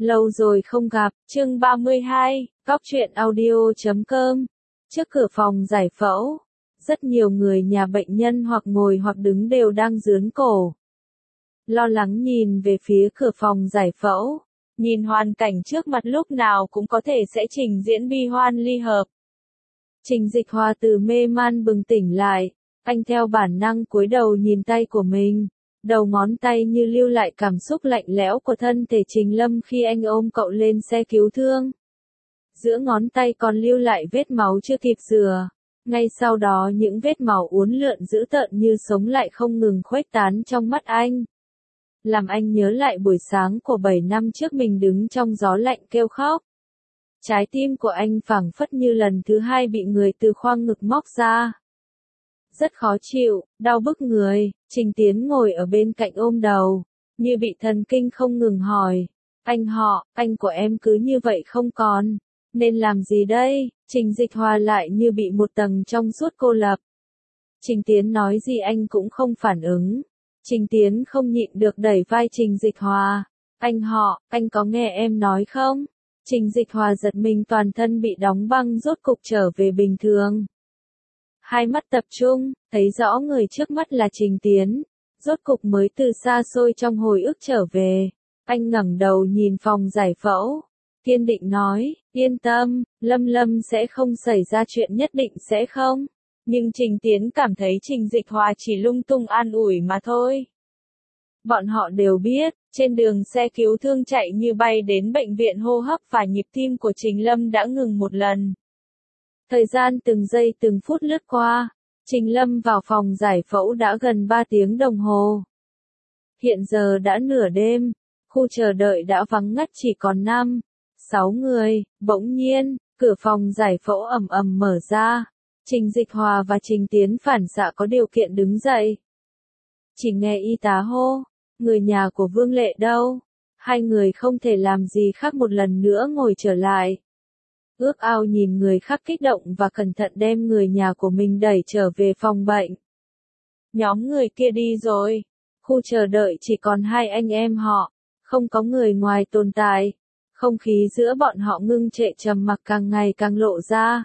Lâu rồi không gặp, chương 32, Cóc truyện audio.com. Trước cửa phòng giải phẫu, rất nhiều người nhà bệnh nhân hoặc ngồi hoặc đứng đều đang giương cổ. Lo lắng nhìn về phía cửa phòng giải phẫu, nhìn hoàn cảnh trước mặt lúc nào cũng có thể sẽ trình diễn bi hoan ly hợp. Trình Dịch Hòa từ mê man bừng tỉnh lại, anh theo bản năng cúi đầu nhìn tay của mình. Đầu ngón tay như lưu lại cảm xúc lạnh lẽo của thân thể Trình Lâm khi anh ôm cậu lên xe cứu thương. Giữa ngón tay còn lưu lại vết máu chưa kịp rửa. Ngay sau đó những vết máu uốn lượn dữ tợn như sống lại không ngừng khuếch tán trong mắt anh. Làm anh nhớ lại buổi sáng của 7 năm trước mình đứng trong gió lạnh kêu khóc. Trái tim của anh phảng phất như lần thứ hai bị người từ khoang ngực móc ra. Rất khó chịu, đau bức người, Trình Tiến ngồi ở bên cạnh ôm đầu, như bị thần kinh không ngừng hỏi. Anh của em cứ như vậy không còn, nên làm gì đây? Trình Dịch Hòa lại như bị một tầng trong suốt cô lập. Trình Tiến nói gì anh cũng không phản ứng. Trình Tiến không nhịn được đẩy vai Trình Dịch Hòa. Anh có nghe em nói không? Trình Dịch Hòa giật mình, toàn thân bị đóng băng rốt cục trở về bình thường. Hai mắt tập trung, thấy rõ người trước mắt là Trình Tiến, rốt cục mới từ xa xôi trong hồi ức trở về. Anh ngẩng đầu nhìn phòng giải phẫu, kiên định nói, yên tâm, Lâm sẽ không xảy ra chuyện, nhất định sẽ không. Nhưng Trình Tiến cảm thấy Trình Dịch Hòa chỉ lung tung an ủi mà thôi. Bọn họ đều biết, trên đường xe cứu thương chạy như bay đến bệnh viện hô hấp và nhịp tim của Trình Lâm đã ngừng một lần. Thời gian từng giây từng phút lướt qua, Trình Lâm vào phòng giải phẫu đã gần 3 tiếng đồng hồ. Hiện giờ đã nửa đêm, khu chờ đợi đã vắng ngắt chỉ còn 5-6 người, bỗng nhiên, cửa phòng giải phẫu ầm ầm mở ra. Trình Dịch Hòa và Trình Tiến phản xạ có điều kiện đứng dậy. Chỉ nghe y tá hô, người nhà của Vương Lệ đâu? Hai người không thể làm gì khác một lần nữa ngồi trở lại. Ước ao nhìn người khác kích động và cẩn thận đem người nhà của mình đẩy trở về phòng bệnh. Nhóm người kia đi rồi. Khu chờ đợi chỉ còn hai anh em họ, không có người ngoài tồn tại. Không khí giữa bọn họ ngưng trệ trầm mặc càng ngày càng lộ ra.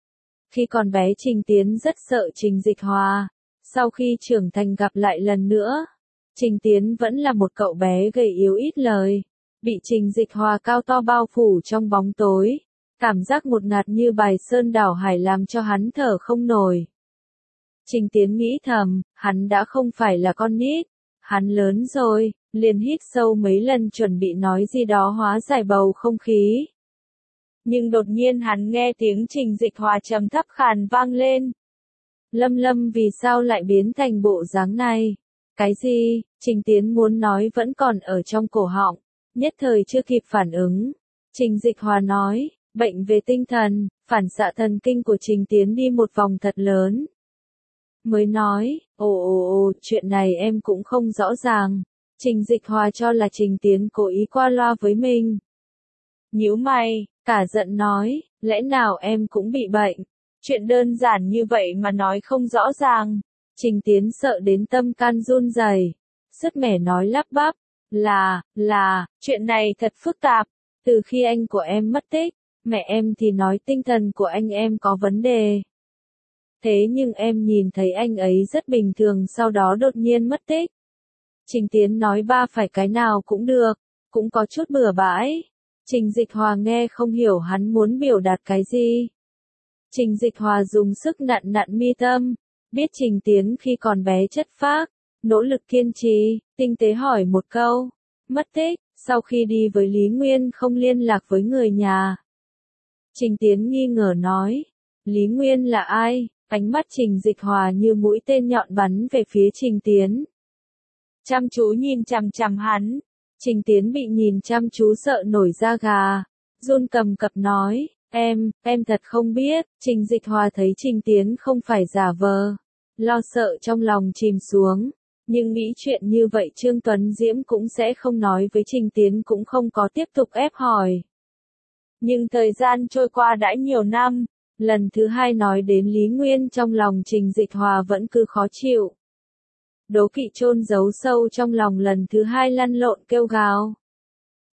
Khi còn bé Trình Tiến rất sợ Trình Dịch Hòa. Sau khi trưởng thành gặp lại lần nữa, Trình Tiến vẫn là một cậu bé gầy yếu ít lời. Bị Trình Dịch Hòa cao to bao phủ trong bóng tối. Cảm giác ngột ngạt như bài sơn đảo hải làm cho hắn thở không nổi. Trình Tiến nghĩ thầm, hắn đã không phải là con nít. Hắn lớn rồi, liền hít sâu mấy lần chuẩn bị nói gì đó hóa giải bầu không khí. Nhưng đột nhiên hắn nghe tiếng Trình Dịch Hòa trầm thấp khàn vang lên. Lâm vì sao lại biến thành bộ dáng này? Cái gì? Trình Tiến muốn nói vẫn còn ở trong cổ họng, nhất thời chưa kịp phản ứng. Trình Dịch Hòa nói, bệnh về tinh thần, phản xạ thần kinh của Trình Tiến đi một vòng thật lớn. Mới nói, chuyện này em cũng không rõ ràng. Trình Dịch Hòa cho là Trình Tiến cố ý qua loa với mình. Nhíu mày, cả giận nói, lẽ nào em cũng bị bệnh? Chuyện đơn giản như vậy mà nói không rõ ràng. Trình Tiến sợ đến tâm can run rẩy, sứt mẻ nói lắp bắp, là, chuyện này thật phức tạp. Từ khi anh của em mất tích, mẹ em thì nói tinh thần của anh em có vấn đề. Thế nhưng em nhìn thấy anh ấy rất bình thường, sau đó đột nhiên mất tích. Trình Tiến nói ba phải cái nào cũng được, cũng có chút bừa bãi. Trình Dịch Hòa nghe không hiểu hắn muốn biểu đạt cái gì. Trình Dịch Hòa dùng sức nặn mi tâm, biết Trình Tiến khi còn bé chất phác, nỗ lực kiên trì, tinh tế hỏi một câu, mất tích, sau khi đi với Lý Nguyên không liên lạc với người nhà. Trình Tiến nghi ngờ nói, Lý Nguyên là ai? Ánh mắt Trình Dịch Hòa như mũi tên nhọn bắn về phía Trình Tiến. Chăm chú nhìn chằm chằm hắn. Trình Tiến bị nhìn chăm chú sợ nổi da gà, run cầm cập nói, em thật không biết. Trình Dịch Hòa thấy Trình Tiến không phải giả vờ, lo sợ trong lòng chìm xuống. Nhưng nghĩ chuyện như vậy Trương Tuấn Diễm cũng sẽ không nói với Trình Tiến, cũng không có tiếp tục ép hỏi. Nhưng thời gian trôi qua đã nhiều năm, lần thứ hai nói đến Lý Nguyên trong lòng Trình Dịch Hòa vẫn cứ khó chịu. Đố kỵ chôn giấu sâu trong lòng lần thứ hai lăn lộn kêu gào.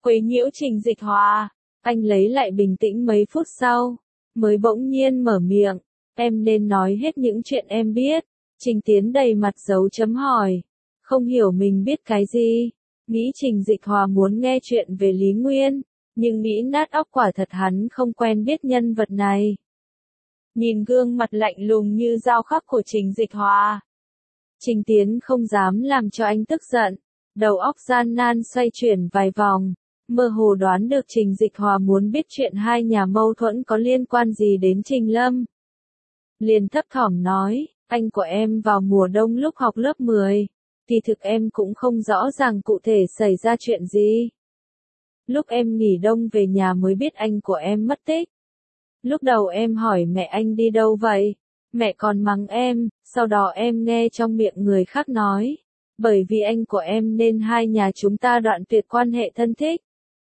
quấy nhiễu Trình Dịch Hòa. Anh lấy lại bình tĩnh mấy phút sau, mới bỗng nhiên mở miệng, em nên nói hết những chuyện em biết. Trình Tiến đầy mặt dấu chấm hỏi, không hiểu mình biết cái gì. Nghĩ Trình Dịch Hòa muốn nghe chuyện về Lý Nguyên, nhưng nghĩ nát óc quả thật hắn không quen biết nhân vật này. Nhìn gương mặt lạnh lùng như dao khắc của Trình Dịch Hòa, Trình Tiến không dám làm cho anh tức giận, đầu óc gian nan xoay chuyển vài vòng, mơ hồ đoán được Trình Dịch Hòa muốn biết chuyện hai nhà mâu thuẫn có liên quan gì đến Trình Lâm. Liền thấp thỏm nói, anh của em vào mùa đông lúc học lớp 10, kỳ thực em cũng không rõ ràng cụ thể xảy ra chuyện gì. Lúc em nghỉ đông về nhà mới biết anh của em mất tích. Lúc đầu em hỏi mẹ anh đi đâu vậy, mẹ còn mắng em, sau đó em nghe trong miệng người khác nói, bởi vì anh của em nên hai nhà chúng ta đoạn tuyệt quan hệ thân thích.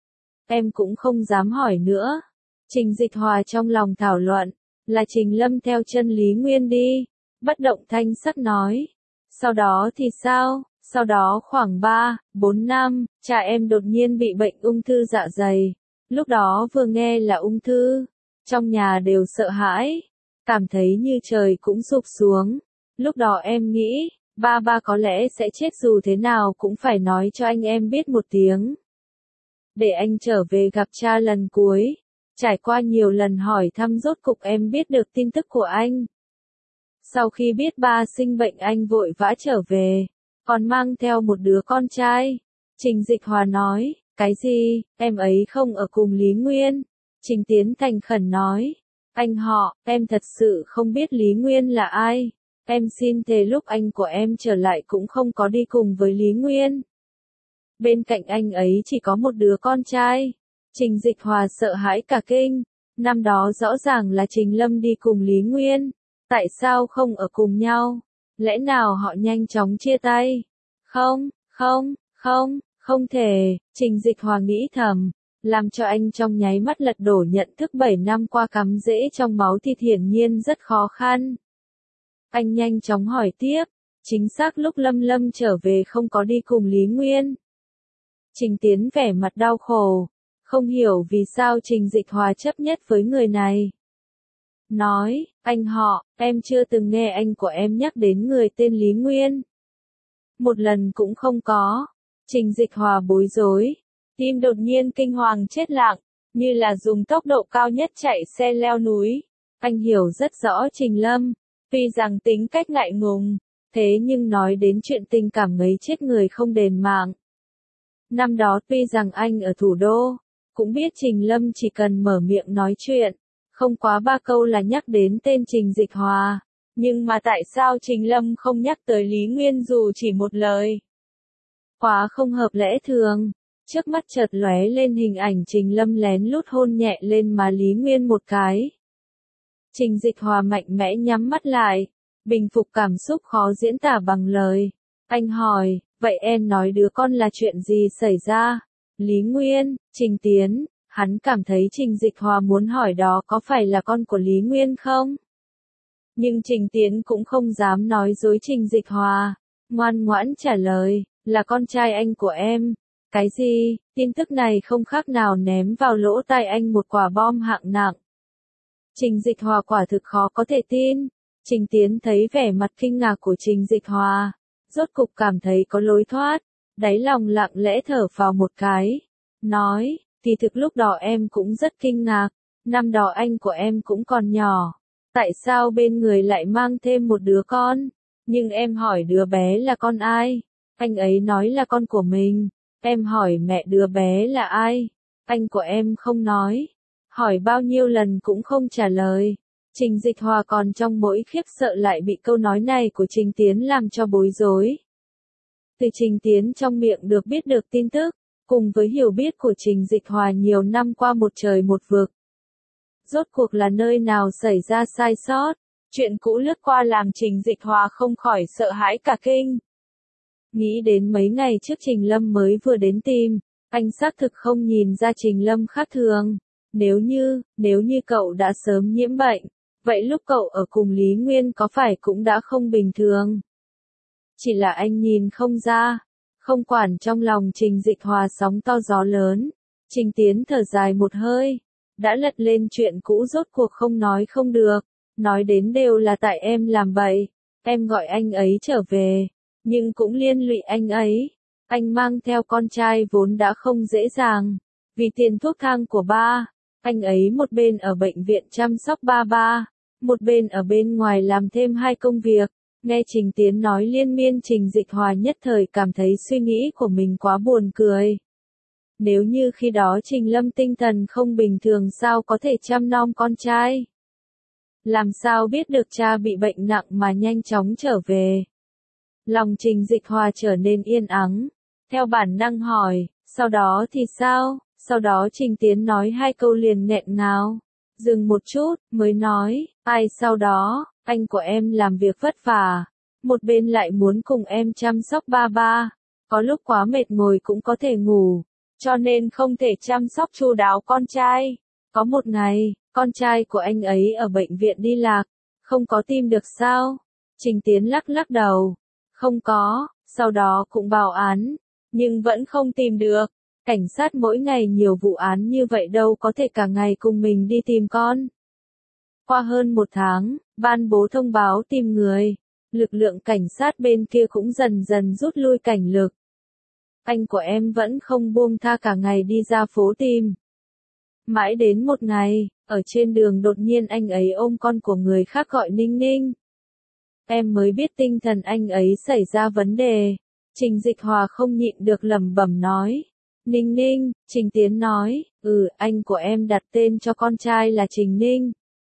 Em cũng không dám hỏi nữa. Trình Dịch Hòa trong lòng thảo luận, là Trình Lâm theo chân Lý Nguyên đi, bất động thanh sắc nói. Sau đó thì sao? Sau đó khoảng 3-4 năm, cha em đột nhiên bị bệnh ung thư dạ dày. Lúc đó vừa nghe là ung thư, trong nhà đều sợ hãi, cảm thấy như trời cũng sụp xuống. Lúc đó em nghĩ, ba có lẽ sẽ chết dù thế nào cũng phải nói cho anh em biết một tiếng. Để anh trở về gặp cha lần cuối. Trải qua nhiều lần hỏi thăm rốt cục em biết được tin tức của anh. Sau khi biết ba sinh bệnh anh vội vã trở về, còn mang theo một đứa con trai. Trình Dịch Hòa nói, cái gì, em ấy không ở cùng Lý Nguyên. Trình Tiến thành khẩn nói, anh họ, em thật sự không biết Lý Nguyên là ai. Em xin thề lúc anh của em trở lại cũng không có đi cùng với Lý Nguyên. Bên cạnh anh ấy chỉ có một đứa con trai. Trình Dịch Hòa sợ hãi cả kinh, năm đó rõ ràng là Trình Lâm đi cùng Lý Nguyên, tại sao không ở cùng nhau, lẽ nào họ nhanh chóng chia tay? Không thể, Trình Dịch Hòa nghĩ thầm, làm cho anh trong nháy mắt lật đổ nhận thức 7 năm qua cắm rễ trong máu thịt hiển nhiên rất khó khăn. Anh nhanh chóng hỏi tiếp, chính xác lúc Lâm trở về không có đi cùng Lý Nguyên. Trình Tiến vẻ mặt đau khổ. Không hiểu vì sao Trình Dịch Hòa chấp nhất với người này. Nói, anh họ, em chưa từng nghe anh của em nhắc đến người tên Lý Nguyên. Một lần cũng không có. Trình Dịch Hòa bối rối, tim đột nhiên kinh hoàng chết lặng, như là dùng tốc độ cao nhất chạy xe leo núi. Anh hiểu rất rõ Trình Lâm, tuy rằng tính cách ngại ngùng, thế nhưng nói đến chuyện tình cảm mấy chết người không đền mạng. Năm đó tuy rằng anh ở thủ đô, cũng biết Trình Lâm chỉ cần mở miệng nói chuyện, không quá 3 câu là nhắc đến tên Trình Dịch Hòa. Nhưng mà tại sao Trình Lâm không nhắc tới Lý Nguyên dù chỉ một lời? Quá không hợp lẽ thường. Trước mắt chợt lóe lên hình ảnh Trình Lâm lén lút hôn nhẹ lên má Lý Nguyên một cái. Trình Dịch Hòa mạnh mẽ nhắm mắt lại, bình phục cảm xúc khó diễn tả bằng lời. Anh hỏi, vậy em nói đứa con là chuyện gì xảy ra? Lý Nguyên, Trình Tiến, hắn cảm thấy Trình Dịch Hòa muốn hỏi đó có phải là con của Lý Nguyên không? Nhưng Trình Tiến cũng không dám nói dối Trình Dịch Hòa, ngoan ngoãn trả lời, là con trai anh của em. Cái gì? Tin tức này không khác nào ném vào lỗ tai anh một quả bom hạng nặng. Trình Dịch Hòa quả thực khó có thể tin. Trình Tiến thấy vẻ mặt kinh ngạc của Trình Dịch Hòa, rốt cục cảm thấy có lối thoát, đáy lòng lặng lẽ thở phào một cái, nói, kỳ thực lúc đó em cũng rất kinh ngạc, năm đó anh của em cũng còn nhỏ, tại sao bên người lại mang thêm một đứa con, nhưng em hỏi đứa bé là con ai, anh ấy nói là con của mình, em hỏi mẹ đứa bé là ai, anh của em không nói, hỏi bao nhiêu lần cũng không trả lời. Trình Dịch Hòa còn trong mỗi khiếp sợ lại bị câu nói này của Trình Tiến làm cho bối rối. Từ Trình Tiến trong miệng được biết được tin tức, cùng với hiểu biết của Trình Dịch Hòa nhiều năm qua một trời một vực. Rốt cuộc là nơi nào xảy ra sai sót, chuyện cũ lướt qua làm Trình Dịch Hòa không khỏi sợ hãi cả kinh. Nghĩ đến mấy ngày trước Trình Lâm mới vừa đến tìm, anh xác thực không nhìn ra Trình Lâm khác thường. Nếu như cậu đã sớm nhiễm bệnh, vậy lúc cậu ở cùng Lý Nguyên có phải cũng đã không bình thường? Chỉ là anh nhìn không ra, không quản trong lòng Trình Dịch Hòa sóng to gió lớn, Trình Tiến thở dài một hơi, đã lật lên chuyện cũ rốt cuộc không nói không được, nói đến đều là tại em làm bậy, em gọi anh ấy trở về, nhưng cũng liên lụy anh ấy, anh mang theo con trai vốn đã không dễ dàng, vì tiền thuốc thang của ba, anh ấy một bên ở bệnh viện chăm sóc ba, một bên ở bên ngoài làm thêm 2 công việc. Nghe Trình Tiến nói liên miên, Trình Dịch Hòa nhất thời cảm thấy suy nghĩ của mình quá buồn cười. Nếu như khi đó Trình Lâm tinh thần không bình thường sao có thể chăm nom con trai? Làm sao biết được cha bị bệnh nặng mà nhanh chóng trở về? Lòng Trình Dịch Hòa trở nên yên ắng, theo bản năng hỏi, sau đó thì sao? Sau đó Trình Tiến nói 2 câu liền nghẹn ngào, dừng một chút, mới nói, ai sau đó, anh của em làm việc vất vả, một bên lại muốn cùng em chăm sóc ba, có lúc quá mệt ngồi cũng có thể ngủ, cho nên không thể chăm sóc chu đáo con trai. Có một ngày, con trai của anh ấy ở bệnh viện đi lạc, không có tìm được sao? Trình Tiến lắc lắc đầu, không có, sau đó cũng báo án, nhưng vẫn không tìm được. Cảnh sát mỗi ngày nhiều vụ án như vậy đâu có thể cả ngày cùng mình đi tìm con. Qua hơn 1 tháng, ban bố thông báo tìm người, lực lượng cảnh sát bên kia cũng dần dần rút lui cảnh lực. Anh của em vẫn không buông tha, cả ngày đi ra phố tìm. Mãi đến một ngày, ở trên đường đột nhiên anh ấy ôm con của người khác gọi Ninh Ninh. Em mới biết tinh thần anh ấy xảy ra vấn đề. Trình Dịch Hòa không nhịn được lẩm bẩm nói. Ninh Ninh, Trình Tiến nói, anh của em đặt tên cho con trai là Trình Ninh.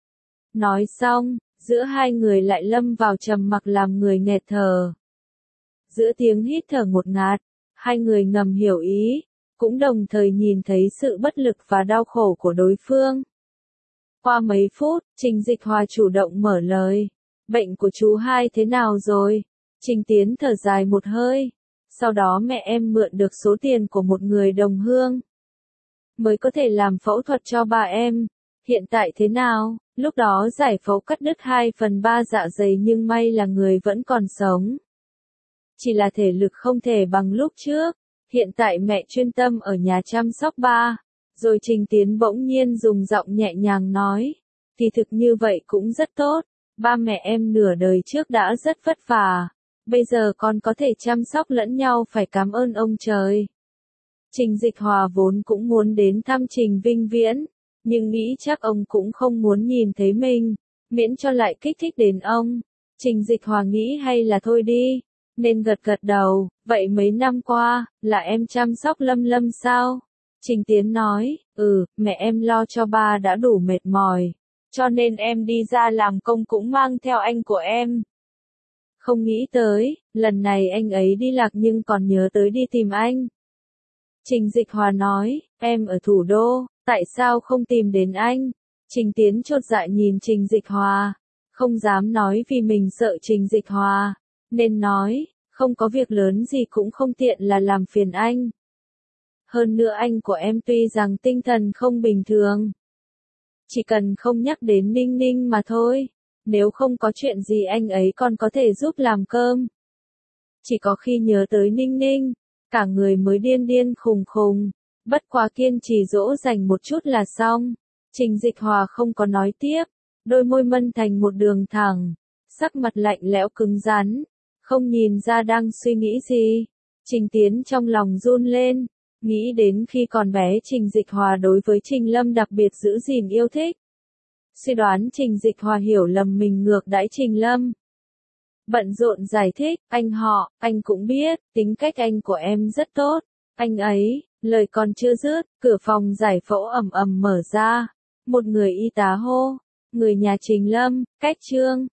Nói xong, giữa hai người lại lâm vào trầm mặc làm người nghẹt thở. Giữa tiếng hít thở ngột ngạt, hai người ngầm hiểu ý, cũng đồng thời nhìn thấy sự bất lực và đau khổ của đối phương. Qua mấy phút, Trình Dịch Hòa chủ động mở lời. Bệnh của chú hai thế nào rồi? Trình Tiến thở dài một hơi. Sau đó mẹ em mượn được số tiền của một người đồng hương, mới có thể làm phẫu thuật cho bà em. Hiện tại thế nào? Lúc đó giải phẫu cắt đứt 2/3 dạ dày nhưng may là người vẫn còn sống. Chỉ là thể lực không thể bằng lúc trước. Hiện tại mẹ chuyên tâm ở nhà chăm sóc ba. Rồi Trình Tiến bỗng nhiên dùng giọng nhẹ nhàng nói. Thì thực như vậy cũng rất tốt. Ba mẹ em nửa đời trước đã rất vất vả. Bây giờ con có thể chăm sóc lẫn nhau, phải cảm ơn ông trời. Trình Dịch Hòa vốn cũng muốn đến thăm Trình Vinh Viễn, nhưng nghĩ chắc ông cũng không muốn nhìn thấy mình, miễn cho lại kích thích đến ông. Trình Dịch Hòa nghĩ hay là thôi đi, nên gật gật đầu. Vậy mấy năm qua, là em chăm sóc Lâm Lâm sao? Trình Tiến nói, mẹ em lo cho ba đã đủ mệt mỏi, cho nên em đi ra làm công cũng mang theo anh của em. Không nghĩ tới, lần này anh ấy đi lạc nhưng còn nhớ tới đi tìm anh. Trình Dịch Hòa nói, em ở thủ đô, tại sao không tìm đến anh? Trình Tiến chột dạ nhìn Trình Dịch Hòa, không dám nói vì mình sợ Trình Dịch Hòa, nên nói, không có việc lớn gì cũng không tiện là làm phiền anh. Hơn nữa anh của em tuy rằng tinh thần không bình thường, chỉ cần không nhắc đến Ninh Ninh mà thôi. Nếu không có chuyện gì anh ấy còn có thể giúp làm cơm. Chỉ có khi nhớ tới Ninh Ninh, cả người mới điên điên khùng khùng. Bất quá kiên trì dỗ dành một chút là xong. Trình Dịch Hòa không có nói tiếp, đôi môi mân thành một đường thẳng, sắc mặt lạnh lẽo cứng rắn, không nhìn ra đang suy nghĩ gì. Trình Tiến trong lòng run lên, nghĩ đến khi còn bé Trình Dịch Hòa đối với Trình Lâm đặc biệt giữ gìn yêu thích. Suy đoán Trình Dịch Hòa hiểu lầm mình ngược đãi Trình Lâm. Bận rộn giải thích, anh cũng biết, tính cách anh của em rất tốt. Anh ấy, lời còn chưa dứt, cửa phòng giải phẫu ầm ầm mở ra. Một người y tá hô, người nhà Trình Lâm, cách Trương.